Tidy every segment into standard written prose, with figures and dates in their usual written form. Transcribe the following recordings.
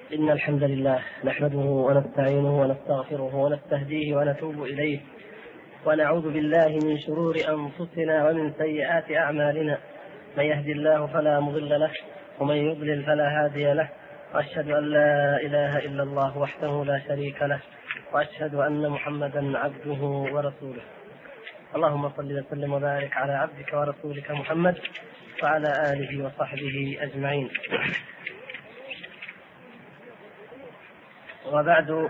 إن الحمد لله نحمده ونستعينه ونستغفره ونستهديه ونتوب إليه ونعوذ بالله من شرور أنفسنا ومن سيئات أعمالنا. من يهدي الله فلا مضل له ومن يضلل فلا هادي له، وأشهد أن لا إله إلا الله وحده لا شريك له، وأشهد أن محمدا عبده ورسوله. اللهم صل وسلم وبارك على عبدك ورسولك محمد وعلى آله وصحبه أجمعين. وبعد،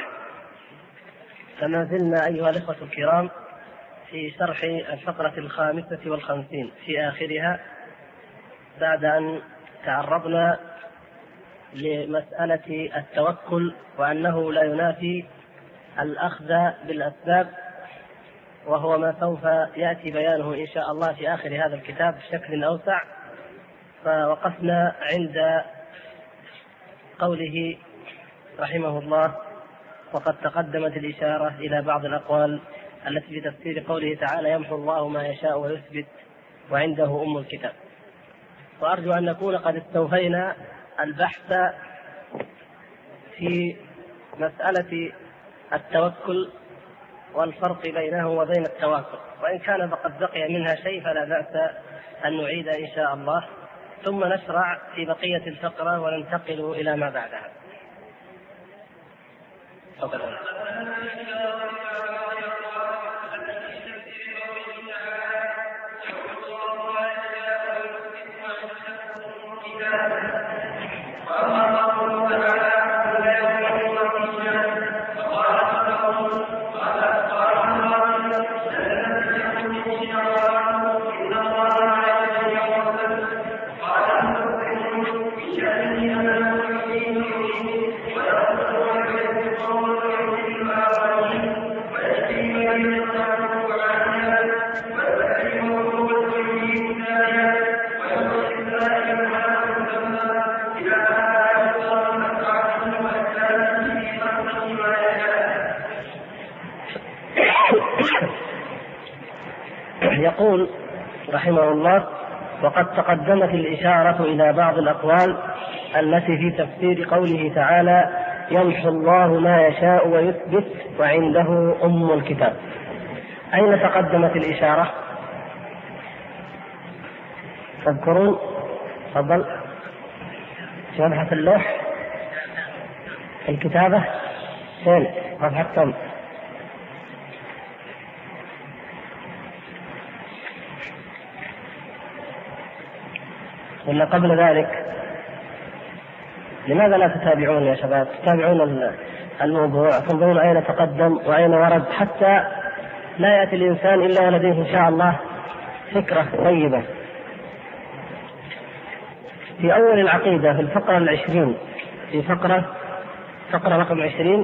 فما زلنا أيها الإخوة الكرام في شرح الفقرة 55 في آخرها، بعد أن تعرضنا لمسألة التوكل وأنه لا ينافي الأخذ بالأسباب، وهو ما سوف يأتي بيانه إن شاء الله في آخر هذا الكتاب بشكل أوسع. فوقفنا عند قوله رحمه الله: وقد تقدمت الإشارة إلى بعض الأقوال التي في تفسير قوله تعالى: يمحو الله ما يشاء ويثبت وعنده أم الكتاب. وأرجو أن نكون قد استوفينا البحث في مسألة التوكل والفرق بينه وبين التواكل، وإن كان فقد بقي منها شيء فلا بأس أن نعيد إن شاء الله، ثم نشرع في بقية الفقرة وننتقل إلى ما بعدها. يقول رحمه الله: وقد تقدمت الإشارة إلى بعض الأقوال التي في تفسير قوله تعالى: يمحو الله ما يشاء ويثبت وعنده أم الكتاب. أين تقدمت الإشارة؟ تذكرون؟ تفضل. في مبحث اللوح، الكتابة، فين؟ مبحث كم؟ ولا قبل ذلك؟ لماذا لا تتابعون يا شباب؟ تتابعون الموضوع، تنظرون أين تقدم وأين ورد، حتى لا يأتي الإنسان إلا ولديه إن شاء الله فكرة طيبة. في أول العقيدة في الفقرة 20، في فقرة رقم 20،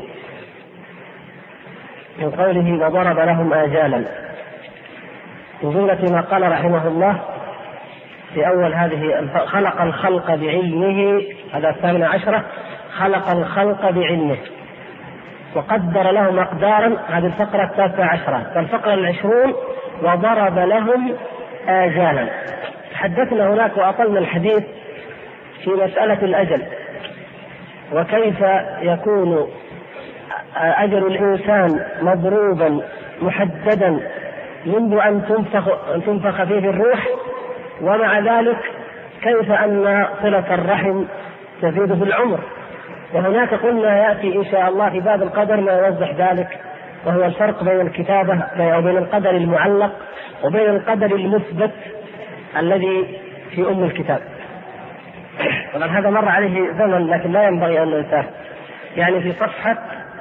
من قوله: وضرب لهم آجالا، من جملة ما قال رحمه الله في أول هذه: خلق الخلق بعلمه، هذا 18، خلق الخلق بعلمه وقدر لهم أقدارا، هذه الفقرة 19. فالفقرة 20: وضرب لهم آجالا. تحدثنا هناك وأطلنا الحديث في مسألة الأجل، وكيف يكون أجل الإنسان مضروبا محددا منذ أن تنفخ فيه الروح، ومع ذلك كيف أن صلة الرحم تزيد في العمر. وهناك قلنا يأتي إن شاء الله في باب القدر ما يوضح ذلك، وهو الفرق بين الكتابة وبين القدر المعلق وبين القدر المثبت الذي في أم الكتاب. طبعا هذا مر عليه زمن لكن لا ينبغي أن ننساه. يعني في صفحة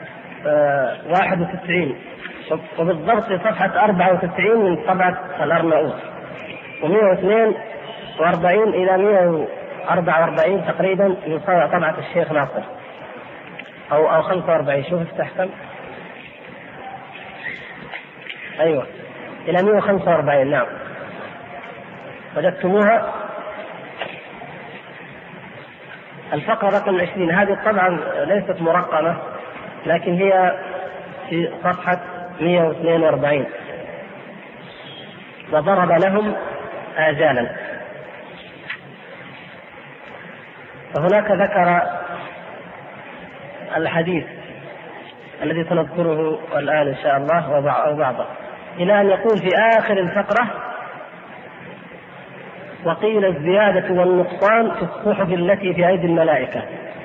91، وبالضبط في صفحة 94 من طبعة الأرناؤوط، و142 إلى 144 تقريبا من طبعة الشيخ ناصر، أو 45. شوف استحسن، أيوة إلى 145. نعم، وجدتموها. الفقرة رقم 20 هذه طبعا ليست مرقمة، لكن هي في صفحة 142: وضرب لهم آجالا. فهناك ذكر الحديث الذي سنذكره الآن إن شاء الله أو بعضه، إلى أن يقول في آخر الفقرة: وقيل الزيادة والنقصان في الصحف التي في أيدي الملائكة.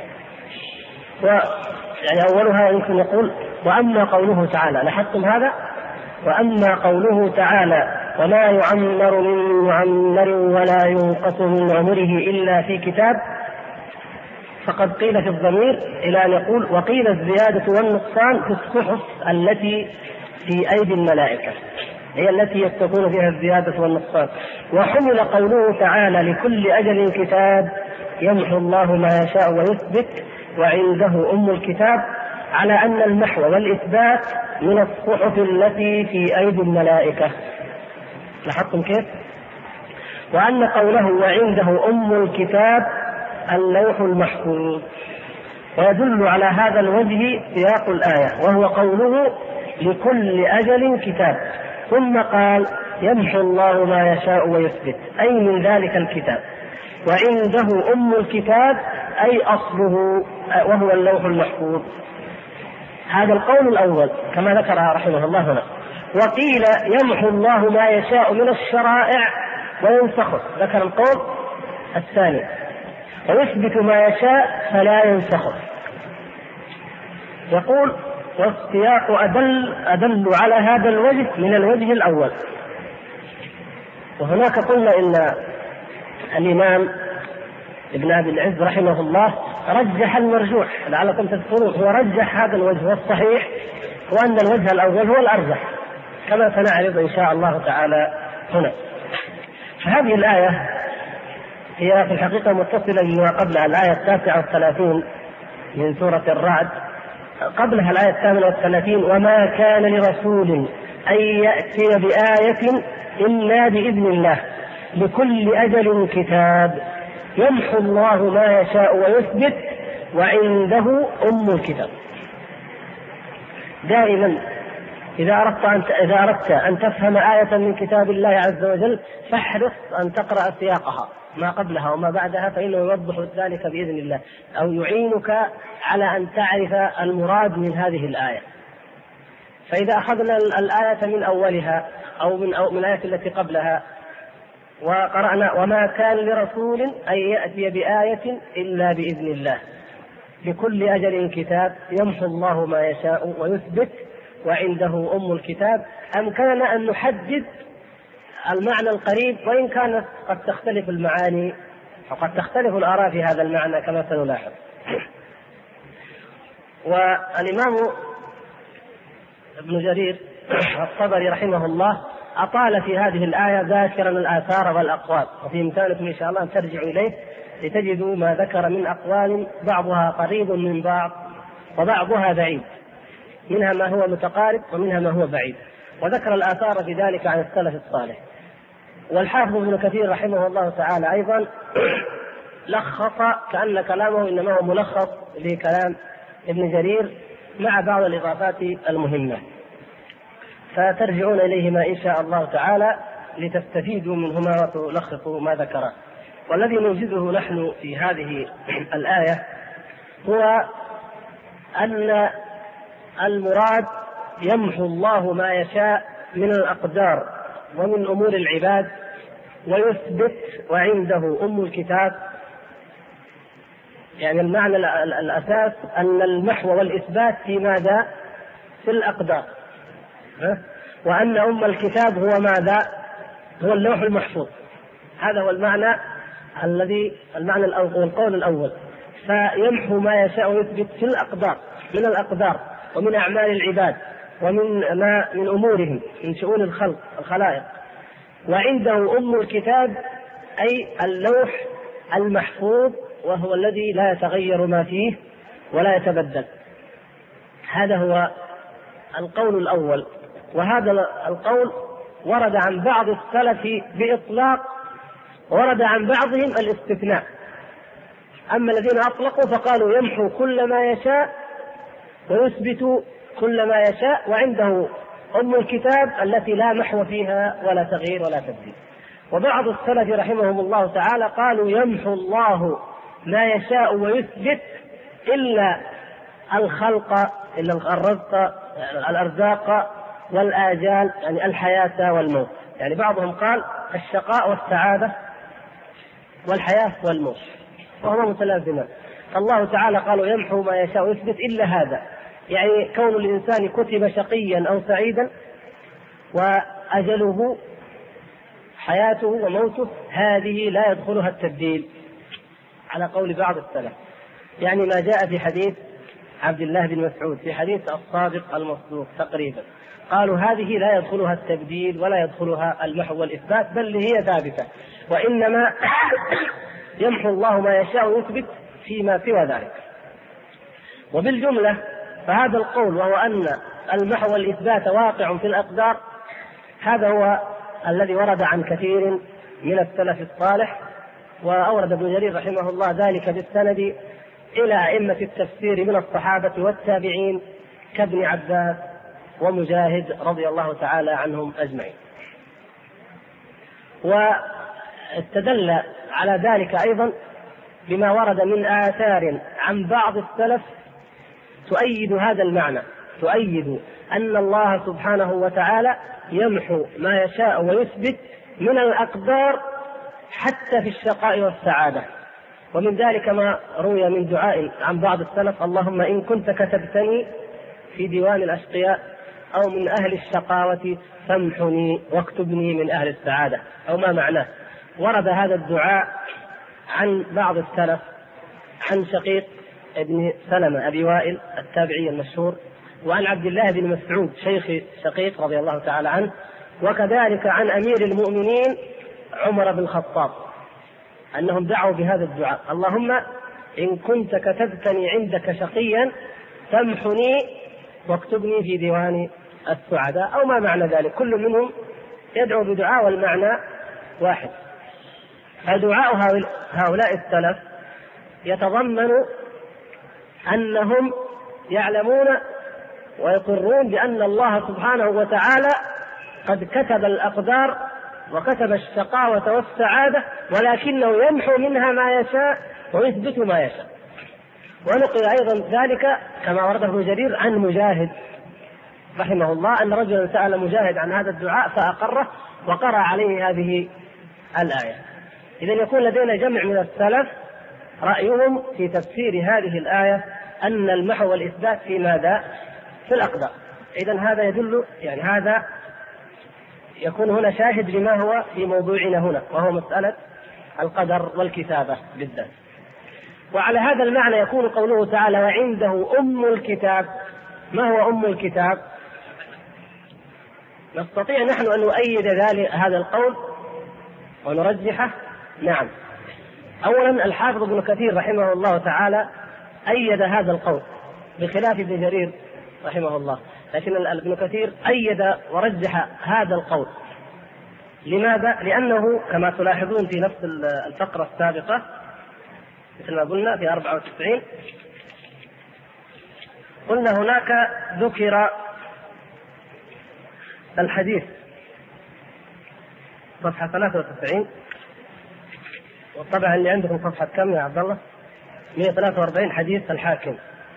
يعني أولها يمكن يقول: وأما قوله تعالى، لاحظتم هذا؟ وأما قوله تعالى: وما يعمر من معمر ولا ينقص من عمره إلا في كتاب، فقد قيل في الضمير إلى أن يقول: وقيل الزيادة والنقصان في الصحف التي في أيدي الملائكة، هي التي تكون فيها الزيادة والنقصان. وحمل قوله تعالى: لكل أجل كتاب يمحو الله ما يشاء ويثبت وعنده أم الكتاب، على أن المحو والإثبات من الصحف التي في أيدي الملائكة. لاحظتم كيف؟ وأن قوله وعنده أم الكتاب اللوح المحفوظ. ويدل على هذا الوجه سياق الآية، وهو قوله لكل أجل كتاب، ثم قال يمحو الله ما يشاء ويثبت، أي من ذلك الكتاب. وعنده أم الكتاب أي أصله وهو اللوح المحفوظ. هذا القول الأول كما ذكر رحمه الله هنا. وقيل يمحو الله ما يشاء من الشرائع وينسخه، ذكر القول الثاني. ويثبت ما يشاء فلا ينسخه. يقول: والسياق أدل على هذا الوجه من الوجه الأول. وهناك قلنا إن الإمام ابن أبي العز رحمه الله رجح المرجوح، لعلكم تذكرون، هو رجح هذا الوجه، والصحيح وأن الوجه الأول هو الأرجح، كما سنعرض إن شاء الله تعالى هنا. فهذه الآية هي في الحقيقة متصلة بما قبلها، الآية 39 من سورة الرعد. قبلها الآية 38: وما كان لرسول أن يأتي بآية إلا بإذن الله لكل أجل كتاب يمحو الله ما يشاء ويثبت وعنده أم الكتاب. دائما إذا أردت أن تفهم آية من كتاب الله عز وجل فاحرص أن تقرأ سياقها، ما قبلها وما بعدها، فإنه يوضح ذلك بإذن الله، أو يعينك على أن تعرف المراد من هذه الآية. فإذا أخذنا الآية من أولها أو من الآية التي قبلها وقرأنا: وما كان لرسول أن يأتي بآية إلا بإذن الله لكل أجل كتاب يمحو الله ما يشاء ويثبت وعنده أم الكتاب، أمكننا أن نحدد المعنى القريب، وإن كانت قد تختلف المعاني وقد تختلف الآراء في هذا المعنى كما سنلاحظ. والإمام ابن جرير الطبري رحمه الله أطال في هذه الآية ذاكرا الآثار والأقوال، وفي إمكانكم إن شاء الله أن ترجعوا إليه لتجدوا ما ذكر من أقوال بعضها قريب من بعض وبعضها بعيد، منها ما هو متقارب ومنها ما هو بعيد، وذكر الآثار في ذلك عن السلف الصالح. والحافظ ابن كثير رحمه الله تعالى أيضا لخص، كأن كلامه إنما هو ملخص لكلام ابن جرير مع بعض الإضافات المهمة، فترجعون إليهما إن شاء الله تعالى لتستفيدوا منهما وتلخصوا ما ذكره. والذي نوجده نحن في هذه الآية هو أن المراد يمحو الله ما يشاء من الأقدار ومن أمور العباد ويثبت وعنده أم الكتاب. يعني المعنى الأساس أن المحو والإثبات في ماذا؟ في الأقدار، وأن أم الكتاب هو ماذا؟ هو اللوح المحفوظ. هذا هو المعنى القول الأول. فيمحو ما يشاء ويثبت في الأقدار، من الأقدار ومن أعمال العباد من أمورهم من شؤون الخلائق. وعنده أم الكتاب أي اللوح المحفوظ، وهو الذي لا يتغير ما فيه ولا يتبدل. هذا هو القول الأول. وهذا القول ورد عن بعض السلف بإطلاق، ورد عن بعضهم الاستثناء. أما الذين أطلقوا فقالوا يمحو كل ما يشاء ويثبت كل ما يشاء وعنده أم الكتاب التي لا محو فيها ولا تغيير ولا تبديل. وبعض السلف رحمهم الله تعالى قالوا يمحو الله ما يشاء ويثبت إلا الخلق إلا الرزق الأرزاق والآجال يعني الحياة والموت. يعني بعضهم قال الشقاء والسعادة والحياة والموت وهما متلازمان. الله تعالى قال يمحو ما يشاء ويثبت إلا هذا، يعني كون الإنسان كتب شقيا أو سعيدا وأجله حياته وموته هذه لا يدخلها التبديل على قول بعض السلف. يعني ما جاء في حديث عبد الله بن مسعود في حديث الصادق المصدوق تقريبا قالوا هذه لا يدخلها التبديل ولا يدخلها المحو والإثبات بل هي ثابتة، وإنما يمحو الله ما يشاء ويثبت فيما سوى ذلك. وبالجملة فهذا القول وهو أن المحو والإثبات واقع في الأقدار هذا هو الذي ورد عن كثير من السلف الصالح، وأورد ابن جرير رحمه الله ذلك بالسند إلى أئمة التفسير من الصحابة والتابعين كابن عباس ومجاهد رضي الله تعالى عنهم أجمعين. واستدل على ذلك أيضا بما ورد من آثار عن بعض السلف تؤيد هذا المعنى، تؤيد أن الله سبحانه وتعالى يمحو ما يشاء ويثبت من الأقدار حتى في الشقاء والسعادة. ومن ذلك ما روي من دعاء عن بعض السلف اللهم إن كنت كتبتني في ديوان الأشقياء أو من أهل الشقاوة فامحني واكتبني من أهل السعادة أو ما معناه. ورد هذا الدعاء عن بعض السلف عن شقيق ابن سلمة أبي وائل التابعي المشهور، وعن عبد الله بن مسعود شيخ شقيق رضي الله تعالى عنه، وكذلك عن أمير المؤمنين عمر بن الخطاب أنهم دعوا بهذا الدعاء اللهم إن كنت كتبتني عندك شقيا فامحني واكتبني في ديوان السعداء أو ما معنى ذلك. كل منهم يدعو بدعاء والمعنى واحد. فدعاء هؤلاء السلف يتضمن أنهم يعلمون ويقرون بأن الله سبحانه وتعالى قد كتب الأقدار وكتب الشقاوة والسعادة، ولكنه يمحو منها ما يشاء ويثبت ما يشاء. ونقل أيضا ذلك كما ورده ابن جرير عن مجاهد رحمه الله أن رجلا سأل مجاهد عن هذا الدعاء فأقره وقرأ عليه هذه الآية. إذن يكون لدينا جمع من السلف رأيهم في تفسير هذه الآية أن المحو والإثبات في ماذا؟ في الأقدار. إذن هذا يدل يعني هذا يكون هنا شاهد لما هو في موضوعنا هنا وهو مسألة القدر والكتابة بالذات. وعلى هذا المعنى يكون قوله تعالى وعنده أم الكتاب. ما هو أم الكتاب؟ نستطيع نحن أن نؤيد هذا القول ونرجحه. نعم، أولا الحافظ ابن كثير رحمه الله تعالى أيد هذا القول بخلاف ابن جرير رحمه الله، لكن ابن كثير أيد ورجح هذا القول. لماذا؟ لأنه كما تلاحظون في نفس الفقرة السابقة مثل ما قلنا في 94 قلنا هناك ذكر الحديث صفحة 93 والطبعة اللي عندكم صفحة كم يا عبد الله؟ 143 حديث الحاكم.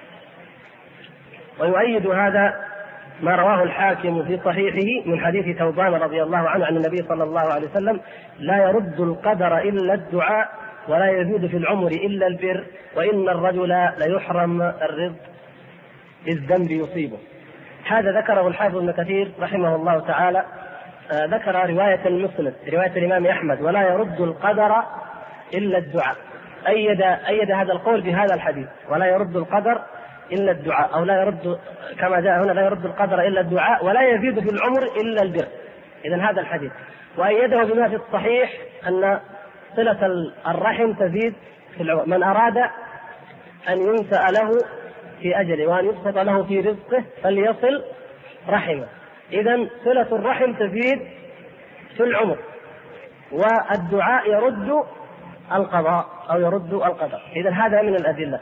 ويؤيد هذا ما رواه الحاكم في صحيحه من حديث ثوبان رضي الله عنه عن النبي صلى الله عليه وسلم لا يرد القدر إلا الدعاء ولا يزيد في العمر إلا البر وإن الرجل ليحرم الرزق بالذنب يصيبه. هذا ذكره الحافظ ابن كثير رحمه الله تعالى. ذكر رواية المسند رواية الإمام أحمد ولا يرد القدر إلا الدعاء. أيد هذا القول بهذا الحديث ولا يرد القدر إلا الدعاء، أو لا يرد كما جاء هنا لا يرد القدر إلا الدعاء ولا يزيد في العمر إلا البر. إذن هذا الحديث. وأيده بما في الصحيح أن صلة الرحم تزيد في العمر. من أراد أن ينسأ له في أجله وأن يبسط له في رزقه فليصل رحمه. إذن صلة الرحم تزيد في العمر، والدعاء يرد القضاء أو يرد القدر. إذن هذا من الأدلة.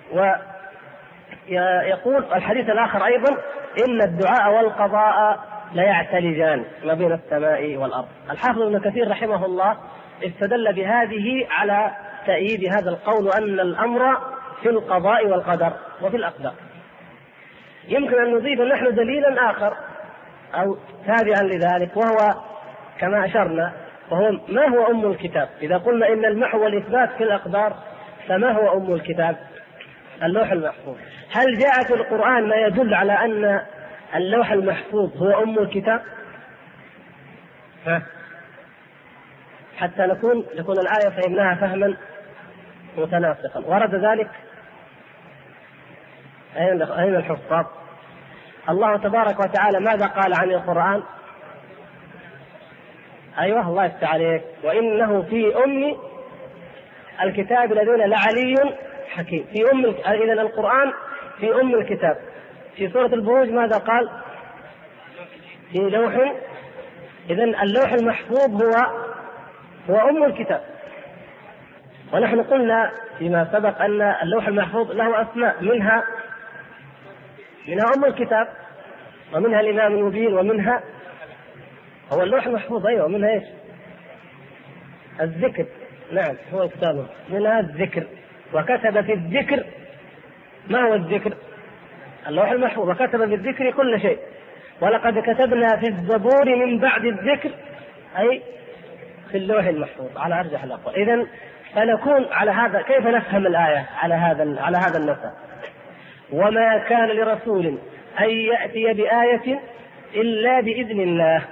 ويقول الحديث الآخر أيضا إن الدعاء والقضاء لا يعتلجان ما بين السماء والأرض. الحافظ ابن كثير رحمه الله استدل بهذه على تأييد هذا القول أن الأمر في القضاء والقدر وفي الأقدار. يمكن أن نضيف نحن دليلا آخر أو تابعا لذلك، وهو كما أشرنا، وهو ما هو أم الكتاب. إذا قلنا إن المحو والإثبات في الأقدار، فما هو أم الكتاب؟ اللوح المحفوظ. هل جاء في القرآن ما يدل على أن اللوح المحفوظ هو أم الكتاب؟ حتى تكون الآية فهمناها فهما متناسقا. ورد ذلك أين الحفاظ؟ الله تبارك وتعالى ماذا قال عن القرآن؟ أيوه الله يفتح عليك، وإنه في أم الكتاب الذين لعلي حكيم. في إذن القرآن في أم الكتاب. في سورة البروج ماذا قال؟ في لوح. إذن اللوح المحفوظ هو أم الكتاب. ونحن قلنا فيما سبق أن اللوح المحفوظ له أسماء، منها أم الكتاب، ومنها الإمام المبين، ومنها هو اللوح المحفوظ. أيوة، ومنها إيش؟ الذكر. نعم، هو كتابه منها الذكر. وكتب في الذكر. ما هو الذكر؟ اللوح المحفوظ. وكتب في الذكر كل شيء. ولقد كتبنا في الزبور من بعد الذكر، أي في اللوح المحفوظ على أرجح الأقوال. إذن فنكون على هذا. كيف نفهم الآية على هذا النسق؟ وما كان لرسول أن يأتي بآية إلا بإذن الله.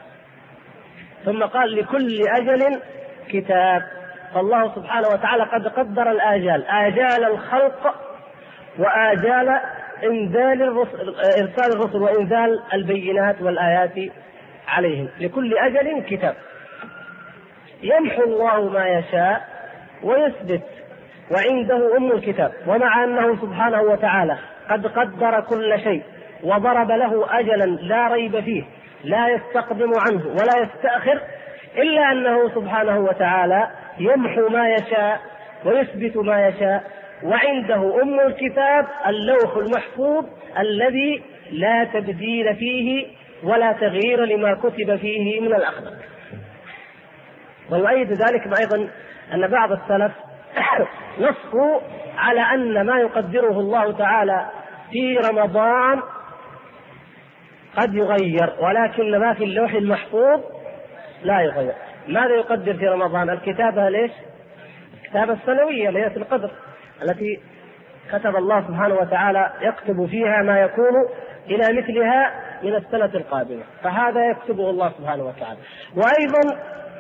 ثم قال لكل أجل كتاب. فالله سبحانه وتعالى قد قدر الآجال، آجال الخلق وآجال إرسال الرسل وإنزال البينات والآيات عليهم. لكل أجل كتاب. يمحو الله ما يشاء ويثبت، وعنده أم الكتاب. ومع أنه سبحانه وتعالى قد قدر كل شيء وضرب له أجلا لا ريب فيه، لا يستقدم عنه ولا يستأخر، إلا أنه سبحانه وتعالى يمحو ما يشاء ويثبت ما يشاء. وعنده أم الكتاب، اللوح المحفوظ الذي لا تبديل فيه ولا تغيير لما كتب فيه من الأخلاق. ويؤيد ذلك أيضا أن بعض السلف نصوا على أن ما يقدره الله تعالى في رمضان قد يغير، ولكن ما في اللوح المحفوظ لا يغير. ماذا يقدر في رمضان؟ الكتابة ليش؟ الكتابة السنوية ليلة القدر التي كتب الله سبحانه وتعالى يكتب فيها ما يكون إلى مثلها من السنة القادمة، فهذا يكتبه الله سبحانه وتعالى. وأيضا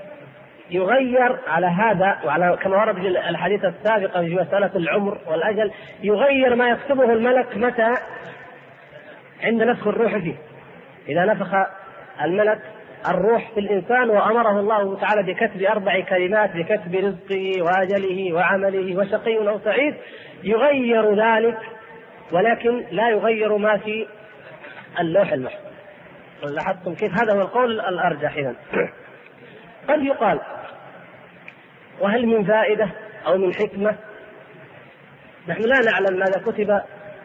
يغير على هذا، وعلى كما ورد في الحديث السابقة في مسألة العمر والأجل، يغير ما يكتبه الملك متى؟ عند نفخ الروح فيه. إذا نفخ الملك الروح في الإنسان وأمره الله تعالى بكتب 4 كلمات، بكتب رزقه وأجله وعمله وشقي أو سعيد، يغير ذلك، ولكن لا يغير ما في اللوح المحفوظ. لاحظتم كيف؟ هذا هو القول الأرجح. إذن قد يقال: وهل من فائدة أو من حكمة؟ نحن لا نعلم ماذا كتب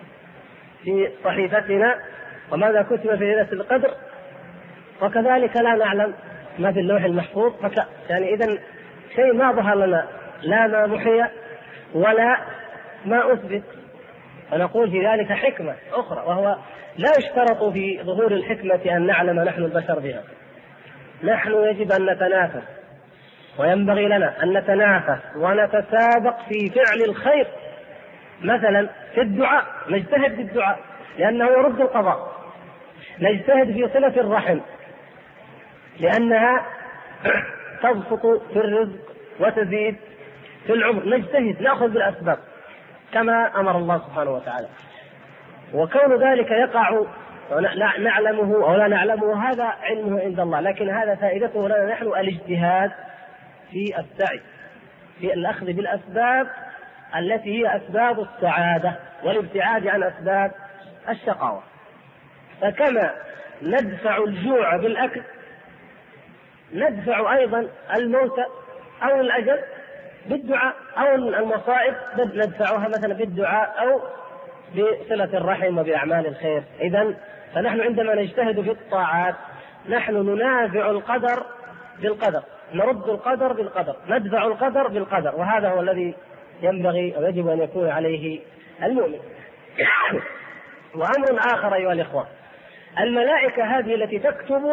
في صحيفتنا وماذا كتب في ليلة القدر، وكذلك لا نعلم ما في اللوح المحفوظ. يعني إذن شيء ما ظهر لنا، لا ما محي ولا ما أثبت، ونقول في ذلك حكمة أخرى، وهو لا يشترط في ظهور الحكمة أن نعلم نحن البشر بها. نحن يجب أن نتنافس، وينبغي لنا أن نتنافس ونتسابق في فعل الخير. مثلا في الدعاء نجتهد في الدعاء لأنه يرد القضاء، نجتهد في صلة الرحم لأنها تبسط في الرزق وتزيد في العمر، نجتهد نأخذ بالأسباب كما أمر الله سبحانه وتعالى. وكون ذلك يقع نعلمه أو لا نعلمه هذا علمه عند الله، لكن هذا فائدته لنا نحن الاجتهاد في السعي، في الأخذ بالأسباب التي هي أسباب السعادة والابتعاد عن أسباب الشقاوة. فكما ندفع الجوع بالأكل، ندفع أيضا الموت أو الأجل بالدعاء، أو المصائب ندفعها مثلا بالدعاء أو بصلة الرحم وبأعمال الخير. إذن فنحن عندما نجتهد في الطاعات نحن ننافع القدر بالقدر، نرد القدر بالقدر، ندفع القدر بالقدر، وهذا هو الذي ينبغي أو يجب أن يكون عليه المؤمن. وأمر آخر أيها الإخوة، الملائكة هذه التي تكتب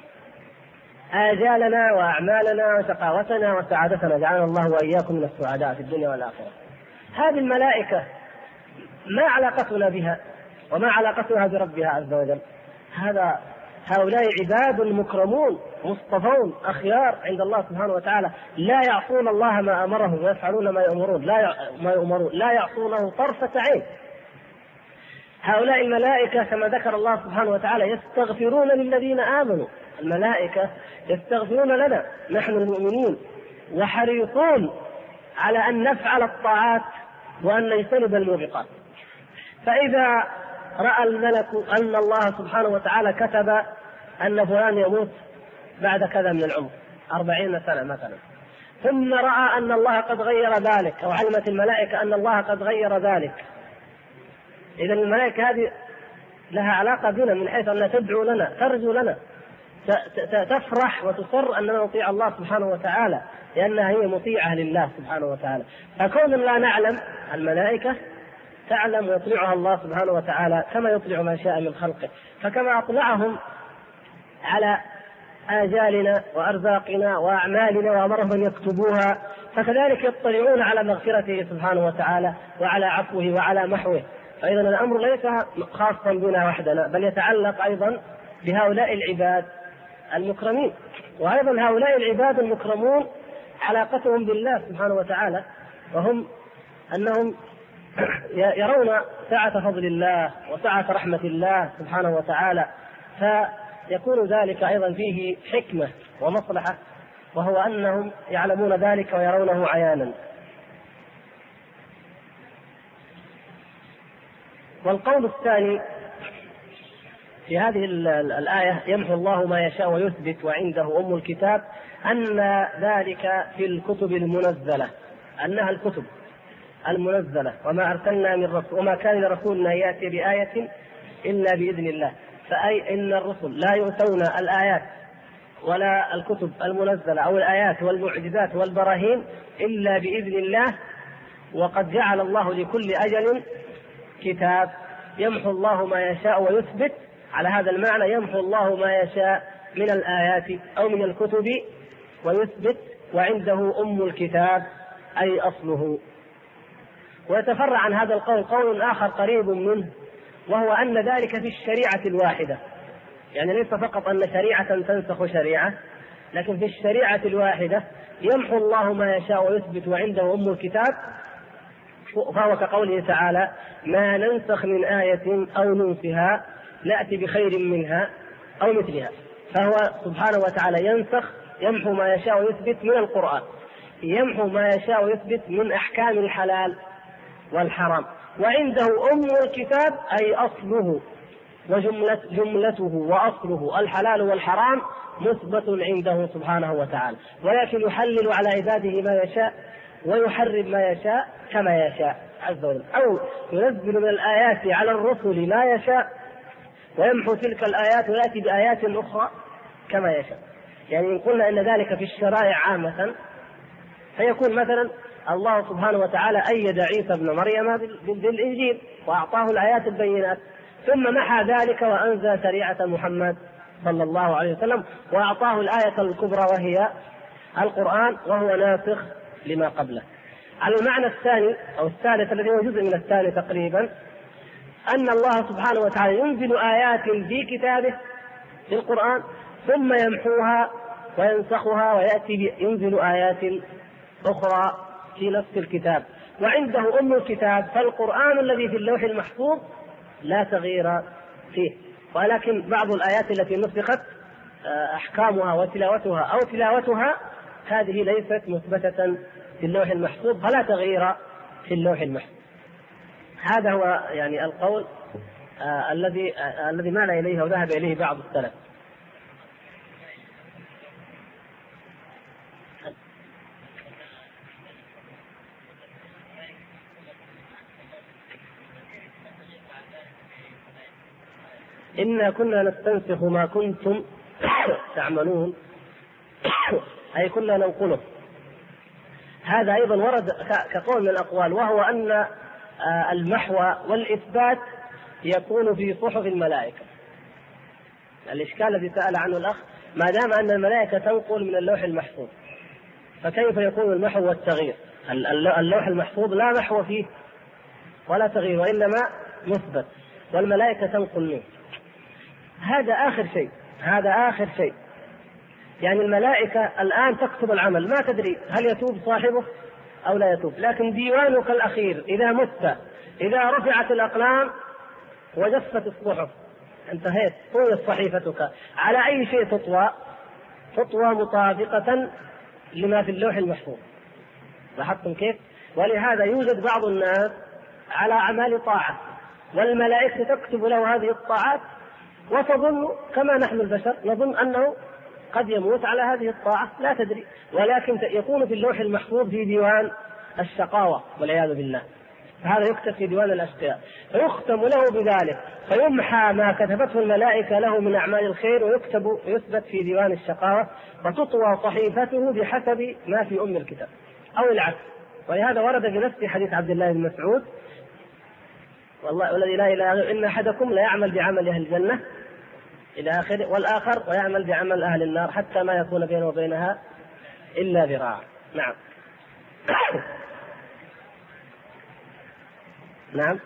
آجالنا وأعمالنا وشقاوتنا وسعادتنا، جعلنا الله وإياكم من السعداء في الدنيا والآخرة، هذه الملائكة ما علاقتنا بها وما علاقتها بربها عز وجل؟ هؤلاء عباد مكرمون مصطفون أخيار عند الله سبحانه وتعالى، لا يعصون الله ما أمرهم ويفعلون ما يؤمرون، لا يعصونه طرفة عين. هؤلاء الملائكة كما ذكر الله سبحانه وتعالى يستغفرون للذين آمنوا، الملائكة يستغفرون لنا نحن المؤمنين، وحريصون على أن نفعل الطاعات وأن نجتنب الموبقات. فإذا رأى الملك أن الله سبحانه وتعالى كتب أن فلان يموت بعد كذا من العمر 40 سنة مثلا، ثم رأى أن الله قد غير ذلك، أو علمت الملائكة أن الله قد غير ذلك، إذا الملائكة هذه لها علاقة بنا من حيث أنها تدعو لنا، ترجو لنا، تفرح وتصر أننا نطيع الله سبحانه وتعالى لأنها هي مطيعة لله سبحانه وتعالى. فكون لا نعلم، الملائكة تعلم ويطلعها الله سبحانه وتعالى كما يطلع ما شاء من خلقه. فكما أطلعهم على آجالنا وأرزاقنا وأعمالنا وأمرهم أن يكتبوها، فكذلك يطلعون على مغفرته سبحانه وتعالى وعلى عفوه وعلى محوه. فإذا الأمر ليس خاصا بنا وحدنا، بل يتعلق أيضا بهؤلاء العباد المكرمين. وأيضا هؤلاء العباد المكرمون علاقتهم بالله سبحانه وتعالى، وهم أنهم يرون سعة فضل الله وسعة رحمة الله سبحانه وتعالى، فيكون ذلك أيضا فيه حكمة ومصلحة، وهو أنهم يعلمون ذلك ويرونه عيانا. والقول الثاني في هذه الآية يمحو الله ما يشاء ويثبت وعنده أم الكتاب، أن ذلك في الكتب المنزلة، أنها الكتب المنزلة، وما أرسلنا من رسول وما كان لرسول أن يأتي بآية إلا بإذن الله. فأي إن الرسل لا يؤتون الآيات ولا الكتب المنزلة أو الآيات والمعجزات والبراهين إلا بإذن الله، وقد جعل الله لكل أجل كتاب يمحو الله ما يشاء ويثبت. على هذا المعنى يمحو الله ما يشاء من الآيات أو من الكتب ويثبت، وعنده أم الكتاب أي أصله. ويتفرع عن هذا القول قول آخر قريب منه، وهو أن ذلك في الشريعة الواحدة، يعني ليس فقط أن شريعة تنسخ شريعة، لكن في الشريعة الواحدة يمحو الله ما يشاء ويثبت وعنده أم الكتاب. فهو كقوله تعالى: ما ننسخ من آية أو ننسها نأتي بخير منها أو مثلها. فهو سبحانه وتعالى ينسخ، يمحو ما يشاء ويثبت من القرآن، يمحو ما يشاء ويثبت من أحكام الحلال والحرام، وعنده أم الكتاب أي أصله وجملته وأصله الحلال والحرام مثبت عنده سبحانه وتعالى، ولكن يحلل على عباده ما يشاء ويحرم ما يشاء كما يشاء عز وجل، أو ينزل من الآيات على الرسل ما يشاء ويمحو تلك الآيات ويأتي بآيات أخرى كما يشاء. يعني إن قلنا إن ذلك في الشرائع عامة، فيكون مثلا الله سبحانه وتعالى أيد عيسى ابن مريم بالإنجيل وأعطاه الآيات البينات، ثم محى ذلك وأنزل شريعة محمد صلى الله عليه وسلم وأعطاه الآية الكبرى وهي القرآن، وهو ناسخ لما قبله. على المعنى الثاني أو الثالث الذي هو جزء من الثاني تقريبا، أن الله سبحانه وتعالى ينزل آيات في كتابه في القرآن ثم يمحوها وينسخها ويأتي ينزل آيات أخرى في نفس الكتاب، وعنده أم الكتاب. فالقرآن الذي في اللوح المحفوظ لا تغيير فيه، ولكن بعض الآيات التي نسخت أحكامها وتلاوتها أو تلاوتها هذه ليست مثبتة في اللوح المحفوظ، فلا تغيير في اللوح المحفوظ. هذا هو يعني القول الذي مال إليه وذهب إليه بعض السلف. إنا كنا نستنسخ ما كنتم تعملون، أي كنا ننقله. هذا أيضا ورد كقول من الأقوال، وهو أن المحو والإثبات يكون في صحف الملائكة. الإشكال الذي سأل عنه الأخ، ما دام أن الملائكة تنقل من اللوح المحفوظ، فكيف يكون المحو والتغيير؟ اللوح المحفوظ لا محو فيه ولا تغيير، وإنما مثبت، والملائكة تنقل منه. هذا آخر شيء. يعني الملائكة الآن تكتب العمل، ما تدري هل يتوب صاحبه أو لا يتوب، لكن ديوانك الأخير إذا مت، إذا رفعت الأقلام وجفت الصحف، انتهيت، طويت صحيفتك، على أي شيء تطوى مطابقة لما في اللوح المحفوظ. لاحظتم كيف؟ ولهذا يوجد بعض الناس على أعمال طاعة، والملائكة تكتب له هذه الطاعات، وتظن كما نحن البشر نظن أنه قد يموت على هذه الطاعة، لا تدري، ولكن يكون في اللوح المحفوظ في ديوان الشقاوة والعياذ بالله، فهذا يكتب في ديوان الأشقياء، فيختم له بذلك، فيمحى ما كتبته الملائكة له من أعمال الخير ويثبت في ديوان الشقاوة، وتطوى صحيفته بحسب ما في أم الكتاب أو العكس. ولهذا ورد بنفس حديث عبد الله بن مسعود: والله الذي لا إله إلا إن أحدكم لا يعمل بعمل أهل الجنة إلى آخره، والآخر ويعمل بعمل أهل النار حتى ما يكون بينه وبينها إلا ذراع. نعم. نعم.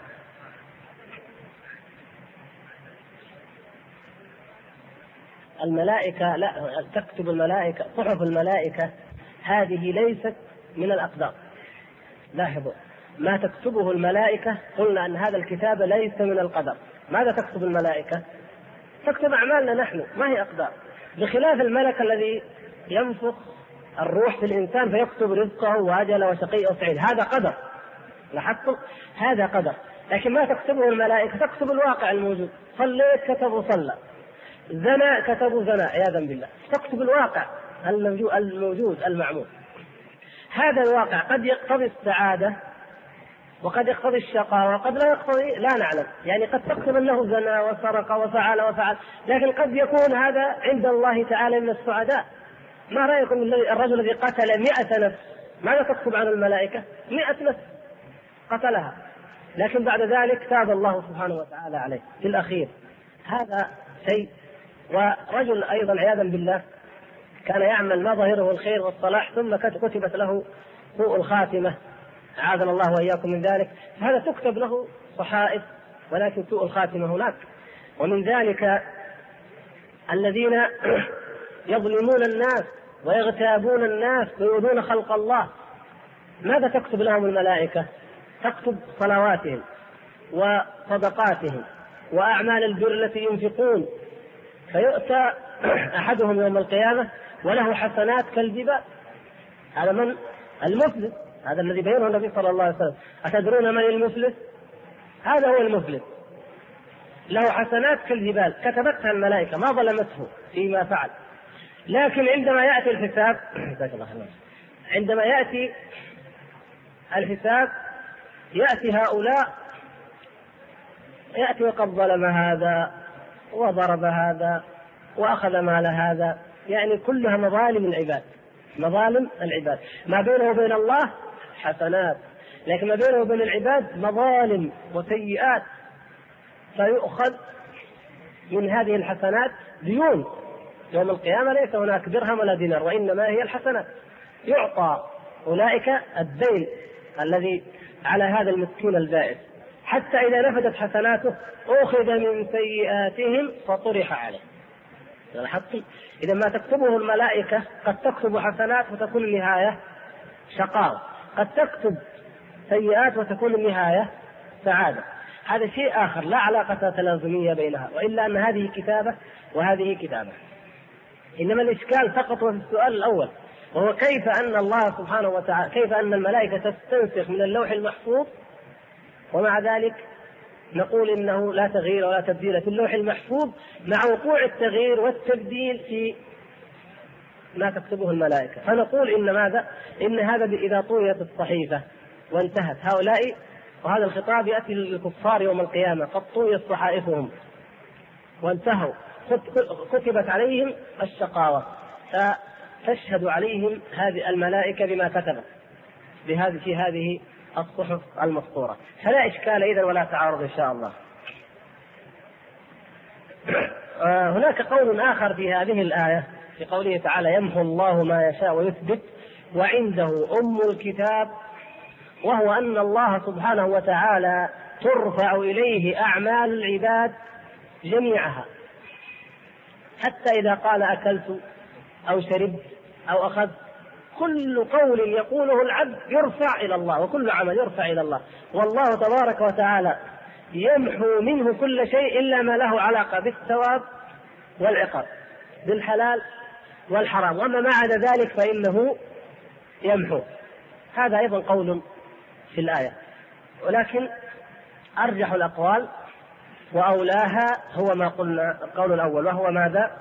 الملائكة لا تكتب الملائكة، صحف الملائكة هذه ليست من الأقدار. لاحظوا ما تكتبه الملائكة، قلنا أن هذا الكتاب ليس من القدر. ماذا تكتب الملائكة؟ تكتب أعمالنا نحن، ما هي أقدار، بخلاف الملك الذي ينفخ الروح في الإنسان فيكتب رزقه وأجله وشقي أو سعيد، هذا قدر. لاحظتم؟ هذا قدر. لكن ما تكتبه الملائكة تكتب الواقع الموجود، صليت كتبوا صلى، زنا كتبوا زنا عياذا بالله، تكتب الواقع الموجود المعمول. هذا الواقع قد يقتضي السعادة وقد يقتضي الشقاء وقد لا يقتضي، لا نعلم، يعني قد تكتب أنه زنى وسرق وفعل، لكن قد يكون هذا عند الله تعالى من السعداء. ما رأيكم الرجل الذي قتل 100 نفس، ماذا تكتب عن الملائكة؟ 100 نفس قتلها، لكن بعد ذلك تاب الله سبحانه وتعالى عليه في الأخير. هذا شيء. ورجل أيضا عياذا بالله كان يعمل ما ظاهره الخير والصلاح، ثم كتبت له سوء الخاتمة، أعاذنا الله وإياكم من ذلك، هذا تكتب له صحائف ولكن سوء الخاتمة هناك. ومن ذلك الذين يظلمون الناس ويغتابون الناس ويؤذون خلق الله، ماذا تكتب لهم الملائكة؟ تكتب صلواتهم وصدقاتهم وأعمال البر التي ينفقون، فيؤتى أحدهم يوم القيامة وله حسنات كالجبال. هذا من المفلس، هذا الذي بينه النبي صلى الله عليه وسلم. أتدرون من المفلس؟ هذا هو المفلس، له حسنات كالجبال كتبتها الملائكة، ما ظلمته فيما فعل. لكن عندما يأتي الحساب عندما يأتي الحساب يأتي هؤلاء، يأتي وقد ظلم هذا وضرب هذا وأخذ مال هذا، يعني كلها مظالم العباد، مظالم العباد. ما بينه وبين الله حسنات، لكن ما بينه وبين العباد مظالم وسيئات، فيؤخذ من هذه الحسنات ديون. يوم القيامة ليس هناك درهم ولا دينار، وإنما هي الحسنات. يعطى أولئك الدين الذي على هذا المسكين البائس، حتى إذا نفدت حسناته أخذ من سيئاتهم فطرح عليه. لاحظتم؟ إذا ما تكتبه الملائكة قد تكتب حسنات وتكون النهاية شقاوة، قد تكتب سيئات وتكون النهاية سعادة. هذا شيء آخر لا علاقة تلازمية بينها، وإلا أن هذه كتابة وهذه كتابة. إنما الإشكال فقط في السؤال الأول، وهو كيف أن الله سبحانه وتعالى، كيف أن الملائكة تستنسخ من اللوح المحفوظ ومع ذلك نقول إنه لا تغيير ولا تبديل في اللوح المحفوظ، مع وقوع التغيير والتبديل في ما تكتبه الملائكة. فنقول إن ماذا؟ إن هذا إذا طويت الصحيفة وانتهت هؤلاء، وهذا الخطاب يأتي للكفار يوم القيامة، قد طويت صحائفهم وانتهوا، كتبت عليهم الشقاوة، فتشهد عليهم هذه الملائكة بما كتبت في هذه الصحف المسطورة. فلا إشكال إذن ولا تعارض إن شاء الله. هناك قول آخر في هذه الآية في قوله تعالى يمحو الله ما يشاء ويثبت وعنده أم الكتاب، وهو أن الله سبحانه وتعالى ترفع إليه أعمال العباد جميعها، حتى إذا قال أكلت أو شربت أو أخذت، كل قول يقوله العبد يرفع إلى الله، وكل عمل يرفع إلى الله، والله تبارك وتعالى يمحو منه كل شيء إلا ما له علاقة بالثواب والعقاب، بالحلال والحرام، وما ما عدا ذلك فإنه يمحو. هذا أيضا قول في الآية، ولكن أرجح الأقوال وأولاها هو ما قلنا القول الأول، وهو ماذا؟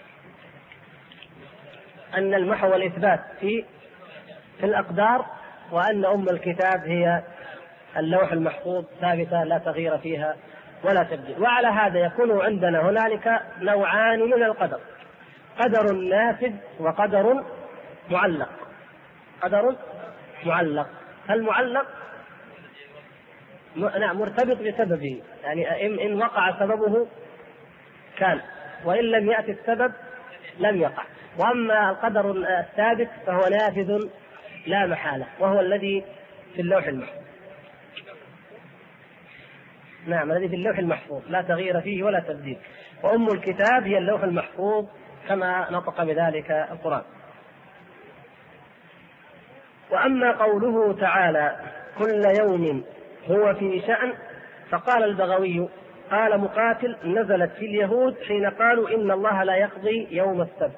أن المحو والإثبات في الأقدار، وأن أم الكتاب هي اللوح المحفوظ ثابتة لا تغيير فيها ولا تبديل. وعلى هذا يكون عندنا هنالك نوعان من القدر: قدر نافذ وقدر معلق. قدر معلق، المعلق مرتبط بسببه، يعني إن وقع سببه كان، وإن لم يأتي السبب لم يقع. وأما القدر الثابت فهو نافذ لا محالة، وهو الذي في اللوح المحفوظ. نعم، الذي في اللوح المحفوظ لا تغيير فيه ولا تبديل. وأم الكتاب هي اللوح المحفوظ كما نطق بذلك القرآن. وأما قوله تعالى كل يوم هو في شأن، فقال البغوي قال مقاتل نزلت في اليهود حين قالوا إن الله لا يقضي يوم السبت.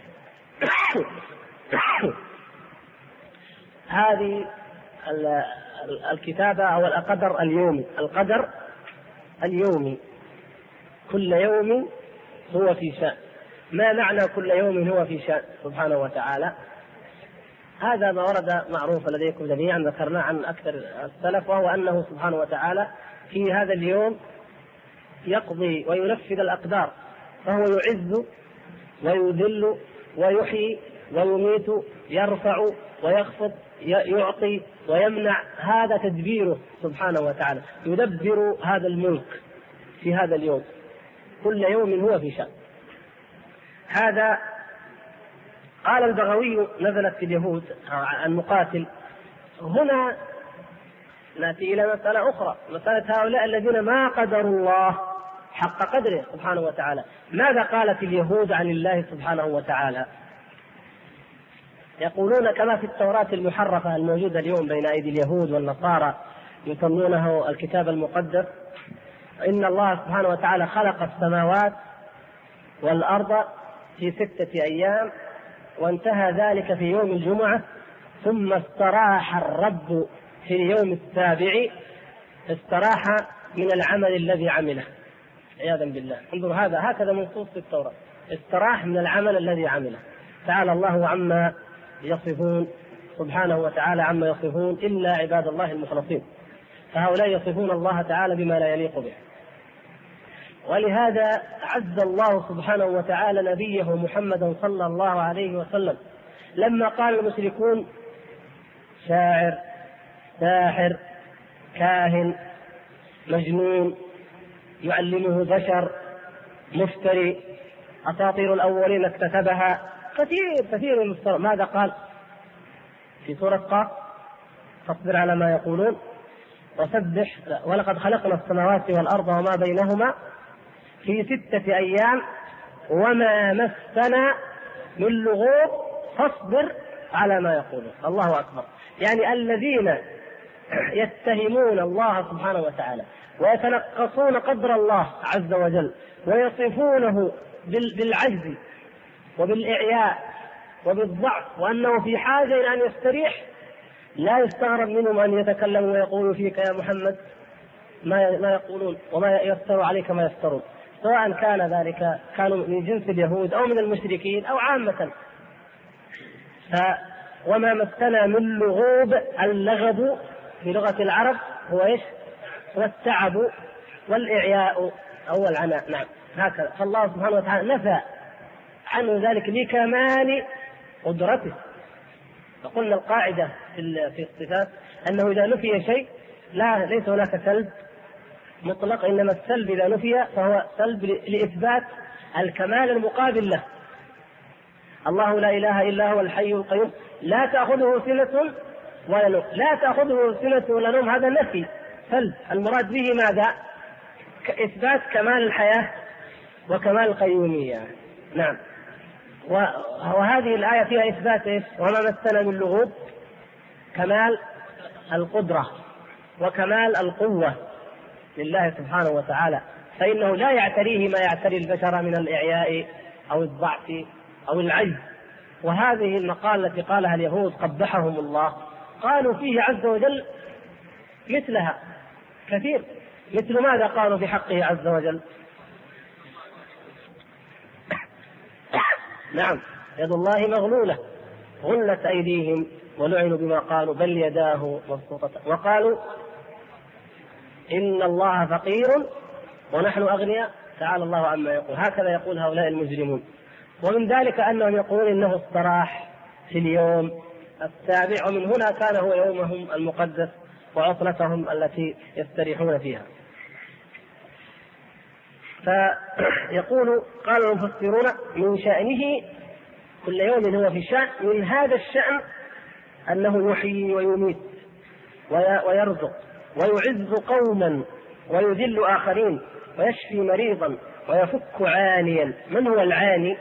هذه الكتابة أو القدر اليومي، القدر اليومي كل يوم هو في شأن. ما معنى كل يوم هو في شأن سبحانه وتعالى؟ هذا ما ورد معروف لديكم جميعا، ذكرناه عن أكثر السلف، وهو أنه سبحانه وتعالى في هذا اليوم يقضي وينفذ الأقدار، فهو يعز ويذل ويحيي ويميت، يرفع ويخفض، يعطي ويمنع. هذا تدبيره سبحانه وتعالى، يدبر هذا الملك في هذا اليوم، كل يوم هو في شأن. هذا قال البغوي نزلت في اليهود المقاتل. هنا نأتي إلى مسألة أخرى، مسألة هؤلاء الذين ما قدروا الله حق قدره سبحانه وتعالى. ماذا قالت اليهود عن الله سبحانه وتعالى؟ يقولون كما في التوراة المحرفة الموجودة اليوم بين أيدي اليهود والنصارى، يسمونه الكتاب المقدس، إن الله سبحانه وتعالى خلق السماوات والأرض في 6 أيام، وانتهى ذلك في يوم الجمعة، ثم استراح الرب في اليوم السابع، استراح من العمل الذي عمله عياذا بالله. انظر، هكذا منصوص في التوراة، استراح من العمل الذي عمله. تعالى الله عما يصفون سبحانه وتعالى، عما يصفون إلا عباد الله المخلصين، فهؤلاء يصفون الله تعالى بما لا يليق به. ولهذا عز الله سبحانه وتعالى نبيه محمدا صلى الله عليه وسلم لما قال المشركون شاعر، ساحر، كاهن، مجنون، يعلمه بشر، مفتري، أساطير الأولين اكتسبها، كثير المفترى. ماذا قال في سورة قاف؟ فاصبر على ما يقولون وسبح ولقد خلقنا السماوات والأرض وما بينهما في 6 أيام وما مسنا من لغوب فاصبر على ما يقولون. الله أكبر. يعني الذين يتهمون الله سبحانه وتعالى ويتنقصون قدر الله عز وجل ويصفونه بالعجز وبالإعياء وبالضعف وأنه في حاجة إلى أن يستريح، لا يستغرب منهم أن يتكلموا ويقولوا فيك يا محمد ما يقولون، وما يفتر عليك ما يفترون، سواء كان ذلك كانوا من جنس اليهود أو من المشركين أو عامة. وما مسنا من لغوب، اللغب في لغة العرب هو إيش؟ هو التعب والإعياء أو العناء. نعم، هكذا. فالله سبحانه وتعالى نفى عنه ذلك لكمال قدرته. فقلنا القاعدة في الصفات أنه إذا نفي شيء ليس هناك سلب مطلق، إنما السلب إذا نفي فهو سلب لإثبات الكمال المقابل له. الله لا إله إلا هو الحي القيوم لا تأخذه سنة ولا نوم، لا تأخذه سنة ولا نوم هذا نفي سلب، المراد به ماذا؟ إثبات كمال الحياة وكمال القيومية. نعم. وهذه الآية فيها إثبات وما مسنا من لغوب، كمال القدرة وكمال القوة لله سبحانه وتعالى، فإنه لا يعتريه ما يعتري البشر من الإعياء أو الضعف أو العجز. وهذه المقالة التي قالها اليهود قبحهم الله قالوا فيه عز وجل مثلها كثير. مثل ماذا قالوا في حقه عز وجل؟ نعم، يد الله مغلولة غلت أيديهم ولعنوا بما قالوا بل يداه مبسوطتان وقالوا إن الله فقير ونحن أغنياء تعالى الله عما يقول. هكذا يقول هؤلاء المجرمون. ومن ذلك أنهم يقولون إنه استراح في اليوم السابع، ومن هنا كان هو يومهم المقدس وعطلتهم التي يستريحون فيها. فيقول قال المفسرون من شأنه كل يوم هو في شأن، من هذا الشأن أنه يحيي ويميت ويرزق ويعز قوما ويذل آخرين ويشفي مريضا ويفك عانيا. من هو العاني؟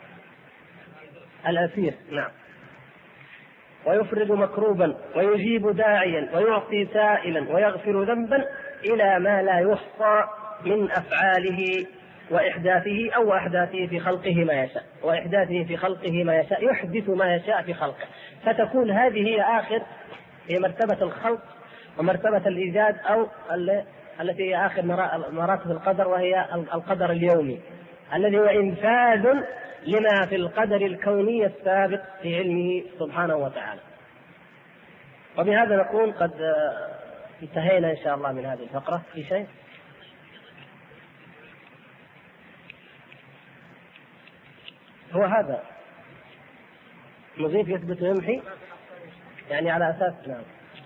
الأسير. نعم. ويفرج مكروبا ويجيب داعيا ويعطي سائلا ويغفر ذنبا إلى ما لا يحصى من أفعاله وإحداثه أو أحداثه في خلقه ما يشاء، وإحداثه في خلقه ما يشاء، يحدث ما يشاء في خلقه. فتكون هذه هي آخر هي مرتبة الخلق ومرتبة الإيجاد، أو التي هي آخر مراتب القدر، وهي القدر اليومي الذي هو إنفاذ لما في القدر الكوني السابق في علمه سبحانه وتعالى. وبهذا نكون قد انتهينا إن شاء الله من هذه الفقرة. في شيء؟ هو هذا نضيف يثبت ويمحي يعني على أساس. نعم.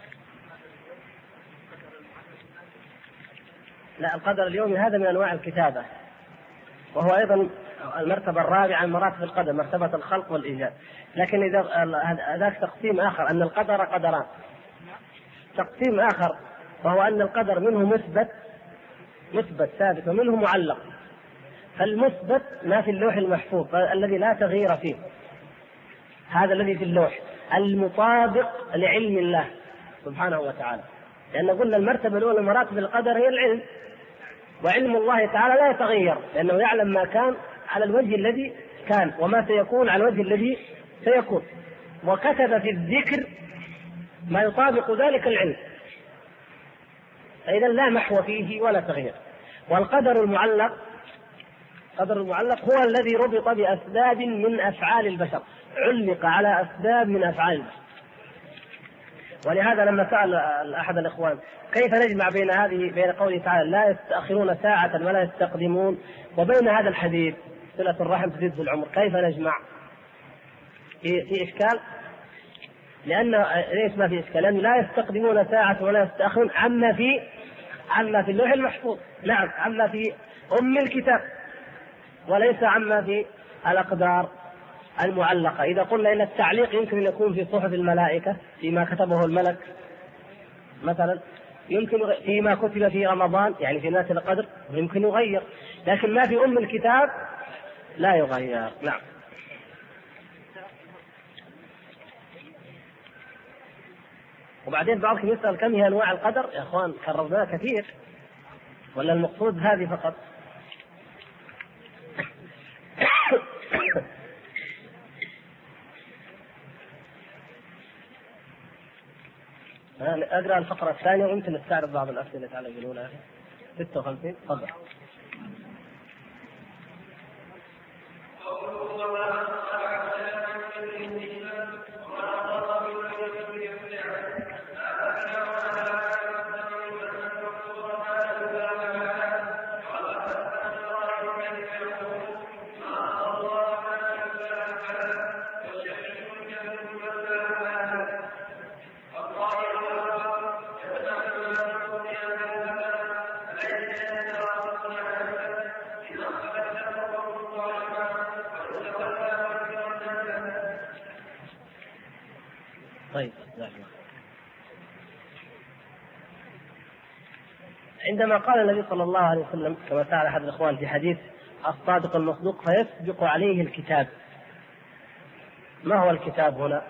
لا، القدر اليومي هذا من أنواع الكتابة، وهو أيضا المرتبة الرابعة من مراتب القدر، مرتبة الخلق والإيجاد. لكن إذا هذاك تقسيم آخر أن القدر قدران. تقسيم آخر وهو أن القدر منه مثبت ثابت ومنه معلق. فالمثبت ما في اللوح المحفوظ الذي لا تغيير فيه، هذا الذي في اللوح المطابق لعلم الله سبحانه وتعالى. لأن قلنا المرتبة الأولى من مراتب القدر هي العلم، وعلم الله تعالى لا يتغير لأنه يعلم ما كان على الوجه الذي كان وما سيكون على الوجه الذي سيكون، وكتب في الذكر ما يطابق ذلك العلم، فإذا لا محو فيه ولا تغيير. والقدر المعلق، قدر المعلق هو الذي ربط بأسباب من أفعال البشر، علق على أسباب من أفعال البشر. ولهذا لما سأل أحد الإخوان كيف نجمع بين قوله تعالى لا يستأخرون ساعة ولا يستقدمون وبين هذا الحديث صلة الرحم تزيد في العمر، كيف نجمع؟ في إشكال، لأن ليش ما في إشكال؟ لأن لا يستقدمون ساعة ولا يستأخرون عما في اللوح المحفوظ، نعم، عما في أم الكتاب، وليس عما في الأقدار المعلقة. إذا قلنا إن التعليق يمكن أن يكون في صحف الملائكة فيما كتبه الملك مثلا، يمكن فيما كتب في رمضان يعني في ليلة القدر يمكن يغير، لكن ما في أم الكتاب لا يغير. نعم. وبعدين بعضكم يسأل كم هي أنواع القدر؟ يا أخوان كررناها كثير، ولا المقصود هذه فقط؟ أقرأ الفقرة الثانية ويمكن نستعرض بعض الأسئلة على الأولى. 56 تفضل. طيب، عندما قال النبي صلى الله عليه وسلم كما سأل أحد الإخوان في حديث الصادق المصدوق فيسبق عليه الكتاب، ما هو الكتاب هنا؟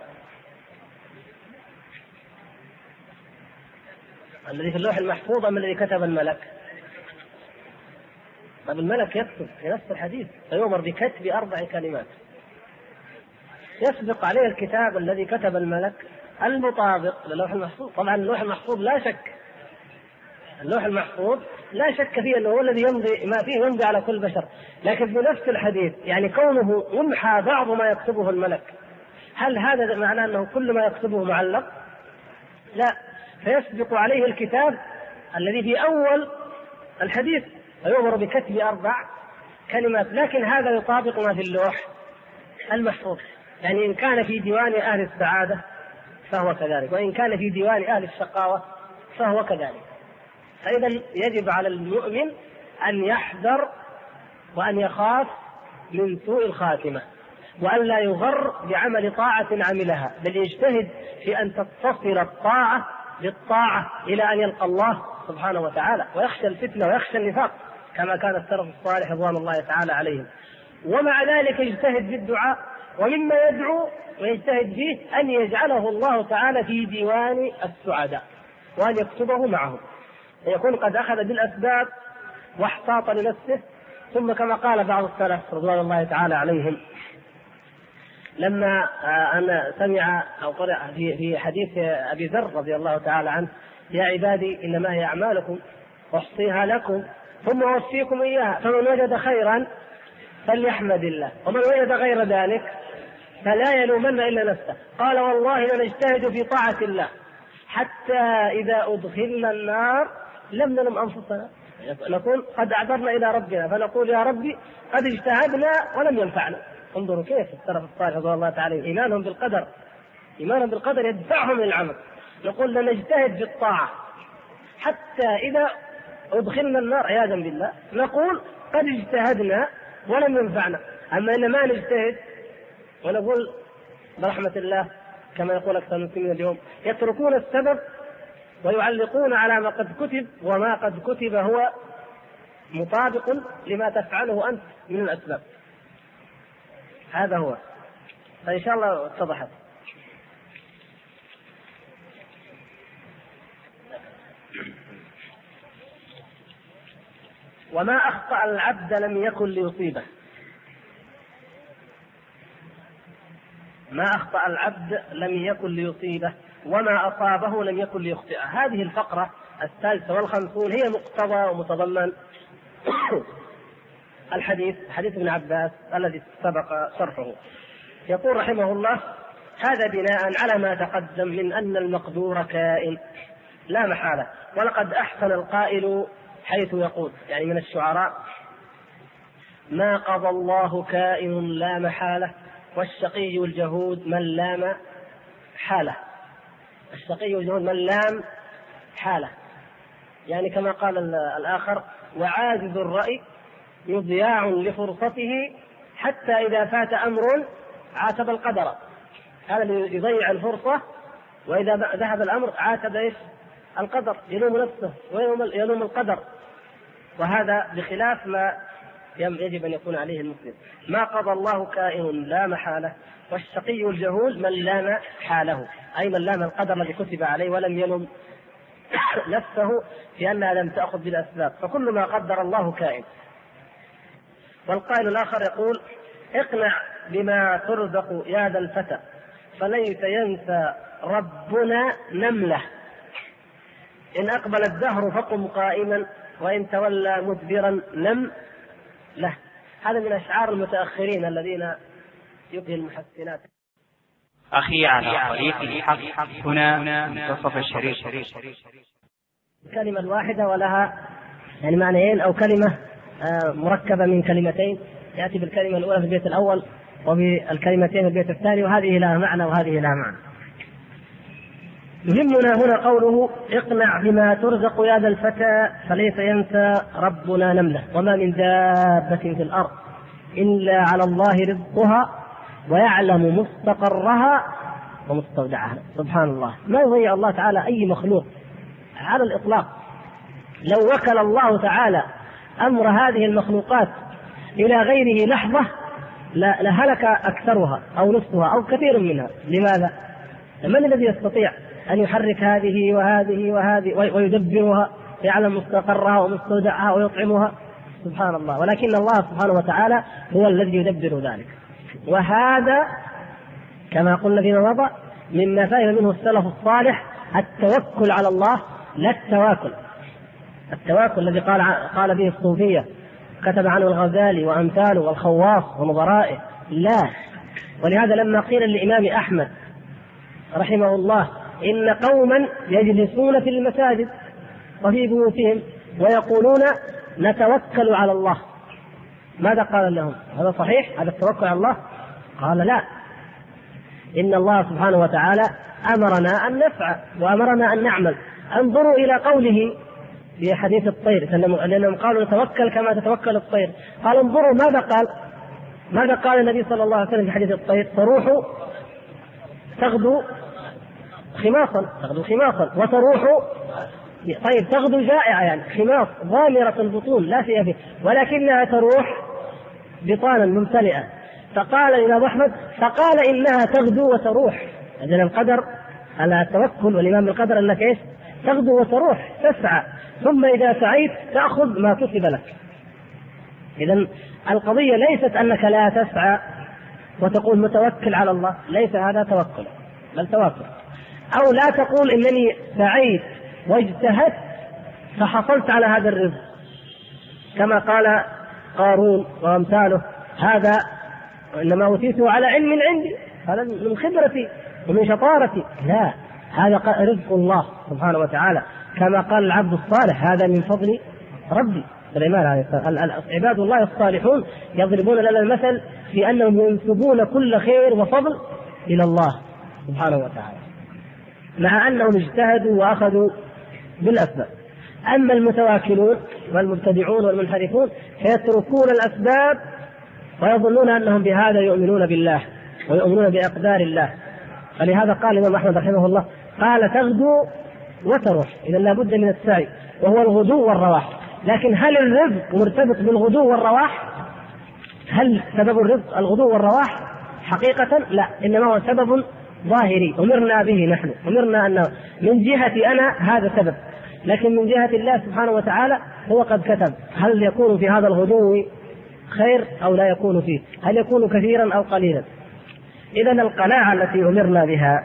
الذي في اللوح المحفوظ أم الذي كتب الملك؟ طيب الملك يكتب في نفس الحديث فيؤمر بكتب 4 كلمات، يسبق عليه الكتاب الذي كتب الملك المطابق للوح المحفوظ. طبعا اللوح المحفوظ لا شك، اللوح المحفوظ لا شك فيه أنه هو الذي يمضي ما فيه يمضي على كل بشر، لكن في نفس الحديث يعني كونه يمحى بعض ما يكتبه الملك، هل هذا معناه أنه كل ما يكتبه معلق؟ لا، فيسبق عليه الكتاب الذي في أول الحديث فيؤمر بكتب 4 كلمات، لكن هذا يطابق ما في اللوح المحفوظ. يعني إن كان في ديوان أهل السعادة فهو كذلك، وإن كان في ديوان أهل الشقاوة فهو كذلك. فإذا يجب على المؤمن أن يحذر وأن يخاف من سوء الخاتمة، وأن لا يغر بعمل طاعة عملها، بل يجتهد في أن تتصل الطاعة بالطاعة إلى أن يلقى الله سبحانه وتعالى، ويخشى الفتنة ويخشى النفاق كما كان السلف الصالح رضوان الله تعالى عليهم. ومع ذلك يجتهد في الدعاء، ومما يدعو ويجتهد فيه أن يجعله الله تعالى في ديوان السعداء وأن يكتبه معهم، يكون قد أخذ بالأسباب واحتاط لنفسه. ثم كما قال بعض السلف رضوان الله تعالى عليهم لما أن سمع أو قرأ في حديث أبي ذر رضي الله تعالى عنه: يا عبادي إنما هي أعمالكم أحصيها لكم ثم أوفيكم إياها، فمن وجد خيرا فليحمد الله، ومن وجد غير ذلك فلا يلومن إلا نفسه. قال: والله لنجتهد في طاعة الله حتى إذا أدخلنا النار لم نلم أنفسنا، نقول قد أعذرنا إلى ربنا فنقول: يا ربي قد اجتهدنا ولم ينفعنا. انظروا كيف السلف الصالح رضي الله تعالى إيمانهم بالقدر، إيمانهم بالقدر يدفعهم للعمل. نقول لنجتهد في الطاعة حتى إذا أدخلنا النار عياذا بالله نقول قد اجتهدنا ولم ينفعنا. أما إن ما نجتهد ونقول برحمة الله كما يقول أكثر المسلمين اليوم يتركون السبب ويعلقون على ما قد كتب، وما قد كتب هو مطابق لما تفعله أنت من الأسباب. هذا هو. فإن شاء الله اتضحت. وما أخطأ العبد لم يكن ليصيبه، ما أخطأ العبد لم يكن ليصيبه، وما أصابه لم يكن ليخطئه. هذه الفقرة 53 هي مقتضى ومتضمن حديث ابن عباس الذي سبق شرحه. يقول رحمه الله: هذا بناء على ما تقدم من أن المقدور كائن لا محالة. ولقد أحسن القائل حيث يقول، يعني من الشعراء: ما قضى الله كائن لا محالة، والشقي الجهود من لام حاله. الشقي الجهود من لام حاله، يعني كما قال الآخر: وعاجز الرأي يضياع لفرصته حتى إذا فات أمر عاتب القدر. هذا اللي يضيع الفرصة، وإذا ذهب الأمر عاتب إيش؟ القدر، يلوم نفسه ويلوم القدر. وهذا بخلاف ما يجب أن يكون عليه المسلم. ما قضى الله كائن لا محالة، والشقي الجهول من لام حاله، أي من لام القدر الذي كتب عليه ولم يلم نفسه في أنها لم تأخذ بالأسباب، فكل ما قدر الله كائن. والقائل الآخر يقول: اقنع بما ترزق يا ذا الفتى، فليس ينسى ربنا نمله، إن أقبل الدهر فقم قائما، وإن تولى مدبرا نم له. هذا من أشعار المتأخرين الذين يبهي المحسنات. أخي على طريق الحق، هنا منتصف الشريط. الكلمة الواحدة ولها يعني معنيين، أو كلمة مركبة من كلمتين، يأتي بالكلمة الأولى في البيت الأول وبالكلمتين في البيت الثاني، وهذه لها معنى وهذه لها معنى. يهمنا هنا قوله: اقنع بما ترزق يا ذا الفتى، فليس ينسى ربنا نمله، وما من دابة في الأرض إلا على الله رزقها ويعلم مستقرها ومستودعها. سبحان الله، ما يضيع الله تعالى أي مخلوق على الإطلاق. لو وكل الله تعالى أمر هذه المخلوقات إلى غيره لحظة لهلك أكثرها أو نصفها أو كثير منها. لماذا؟ من الذي يستطيع أن يحرك هذه وهذه وهذه ويدبرها، يعلم مستقرها ومستودعها ويطعمها؟ سبحان الله. ولكن الله سبحانه وتعالى هو الذي يدبر ذلك. وهذا كما قلنا فيما مضى مما فهم منه السلف الصالح التوكل على الله، لا التواكل الذي قال به الصوفية، كتب عنه الغزالي وأمثاله والخواص ونظرائه، لا. ولهذا لما قيل للإمام أحمد رحمه الله إن قوما يجلسون في المساجد وفي بيوتهم ويقولون نتوكل على الله، ماذا قال لهم؟ هذا صحيح هذا التوكل على الله؟ قال لا، إن الله سبحانه وتعالى أمرنا أن نفعل وأمرنا أن نعمل. انظروا إلى قوله في حديث الطير، لأنهم قالوا نتوكل كما تتوكل الطير. قال انظروا ماذا قال النبي صلى الله عليه وسلم في حديث الطير؟ تروح تغدو خماصا وتروح، طيب تغدو جائعة يعني خماص ضامرة البطون لا شيء فيه، ولكنها تروح بطانا ممتلئة. فقال الإمام أحمد فقال إنها تغدو وتروح. إذن القدر على التوكل والإيمان بالقدر أنك إيش؟ تغدو وتروح، تسعى، ثم إذا سعيت تأخذ ما كتب لك. إذن القضية ليست أنك لا تسعى وتقول متوكل على الله، ليس هذا توكل بل تواكل. أو لا تقول إنني سعيت واجتهدت فحصلت على هذا الرزق كما قال قارون وأمثاله، هذا إنما أوتيته على علم عندي، هذا من خبرتي ومن شطارتي. لا، هذا رزق الله سبحانه وتعالى، كما قال العبد الصالح هذا من فضل ربي. عباد الله الصالحون يضربون لنا المثل في أنهم ينسبون كل خير وفضل إلى الله سبحانه وتعالى، مع أنهم اجتهدوا وأخذوا بالأسباب. أما المتواكلون والمبتدعون والمنحرفون فيتركون الأسباب ويظنون أنهم بهذا يؤمنون بالله ويؤمنون بأقدار الله. فلهذا قال الإمام أحمد رحمه الله قال تغدو وتروح، إذا لا بد من السعي وهو الغدو والرواح. لكن هل الرزق مرتبط بالغدو والرواح؟ هل سبب الرزق الغدو والرواح؟ حقيقة لا، إنما هو سبب ظاهري أمرنا به نحن، أمرنا أنه من جهتي أنا هذا سبب، لكن من جهة الله سبحانه وتعالى هو قد كتب هل يكون في هذا الغدو خير أو لا يكون فيه، هل يكون كثيرا أو قليلا. إذن القناعة التي أمرنا بها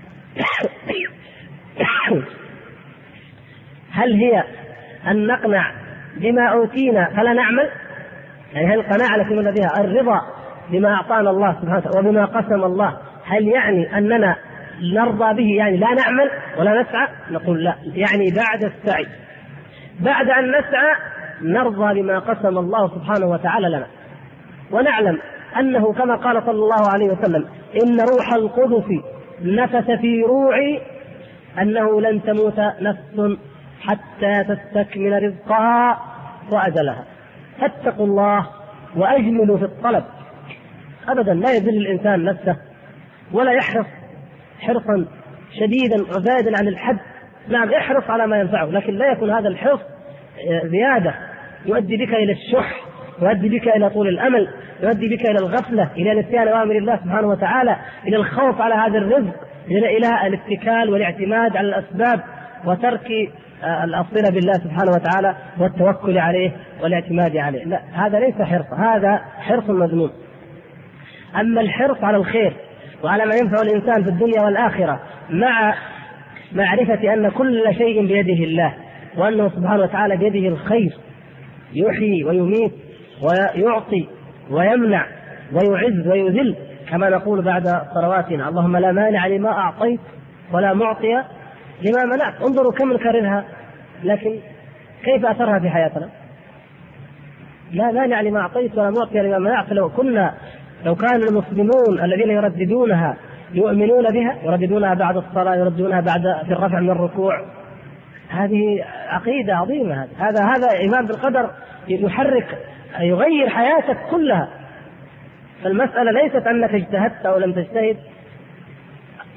هل هي أن نقنع بما أوتينا فلا نعمل؟ يعني هل القناعة التي أمرنا بها الرضا بما أعطانا الله سبحانه وتعالى وبما قسم الله، هل يعني أننا نرضى به يعني لا نعمل ولا نسعى؟ نقول لا، يعني بعد السعي، بعد أن نسعى نرضى بما قسم الله سبحانه وتعالى لنا، ونعلم أنه كما قال صلى الله عليه وسلم إن روح القدس نفث في روعي أنه لن تموت نفس حتى تستكمل رزقها وأجلها. فاتقوا الله وأجملوا في الطلب. أبدا لا يذل الإنسان نفسه ولا يحرص حرصا شديدا وزائدا عن الحد. نعم احرص على ما ينفعه، لكن لا يكون هذا الحرص زيادة يؤدي بك إلى الشح، يؤدي بك إلى طول الأمل، يؤدي بك إلى الغفلة، إلى نسيان أوامر الله سبحانه وتعالى، إلى الخوف على هذا الرزق، إلى الاتكال والاعتماد على الأسباب وترك الصلة بالله سبحانه وتعالى والتوكل عليه والاعتماد عليه. لا، هذا ليس حرص، هذا حرص مذموم. أما الحرص على الخير وعلى ما ينفع الإنسان في الدنيا والآخرة مع معرفة أن كل شيء بيده الله وأنه سبحانه وتعالى بيده الخير، يحيي ويميت ويعطي ويمنع ويعز ويذل، كما نقول بعد صلواتنا اللهم لا مانع لما أعطيت ولا معطي لما منعت. انظروا كم نكررها، لكن كيف أثرها في حياتنا؟ لا مانع لما أعطيت ولا معطي لما منعت. لو كان المسلمون الذين يرددونها يؤمنون بها، يرددونها بعد الصلاة، يرددونها بعد في الرفع من الركوع، هذه عقيدة عظيمة. هذا إيمان بالقدر يغير حياتك كلها. فالمسألة ليست أنك اجتهدت أو لم تجتهد،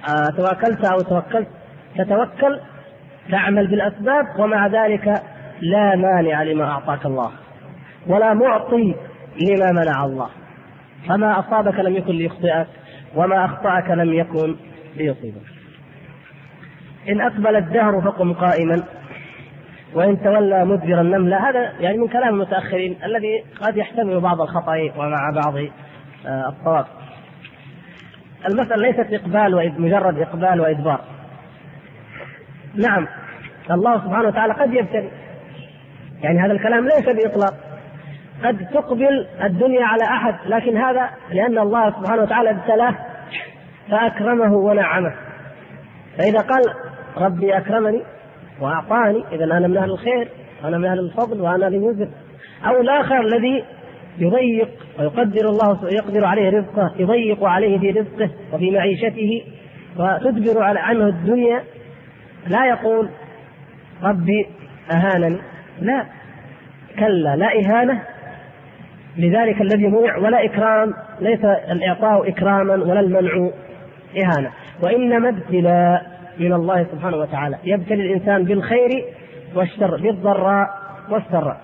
تواكلت أو توكلت، تتوكل تعمل بالأسباب، ومع ذلك لا مانع لما أعطاك الله ولا معطي لما منع الله. فما أصابك لم يكن ليخطئك، وما أخطأك لم يكن ليصيبك. إن أقبل الدهر فقم قائما، وإن تولى مدبر النملة. هذا يعني من كلام المتأخرين الذي قد يحتمل بعض الخطأ ومع بعض الصواب. المسألة ليست مجرد إقبال وإدبار. نعم الله سبحانه وتعالى قد يبتلي، يعني هذا الكلام ليس بإطلاق، قد تقبل الدنيا على أحد، لكن هذا لأن الله سبحانه وتعالى ابتلاه فأكرمه ونعمه. فإذا قال ربي أكرمني وأعطاني إذا أنا من أهل الخير وأنا من أهل الفضل وأنا لمنزل. أو الآخر الذي يضيق ويقدر الله يقدر عليه رزقه، يضيق عليه في رزقه وفي معيشته وتدبر عنه الدنيا، لا يقول ربي أهانني، لا، كلا، لا إهانة لذلك الذي منع، ولا إكرام، ليس الإعطاء إكراما ولا المنع إهانة، وإنما ابتلاء من الله سبحانه وتعالى، يبتلي الإنسان بالخير والشر، بالضراء والسراء.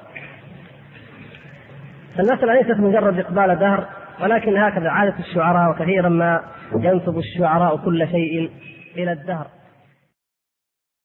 المسألة ليست مجرد إقبال دهر، ولكن هكذا عادة الشعراء، وكثيرا ما ينسب الشعراء كل شيء إلى الدهر.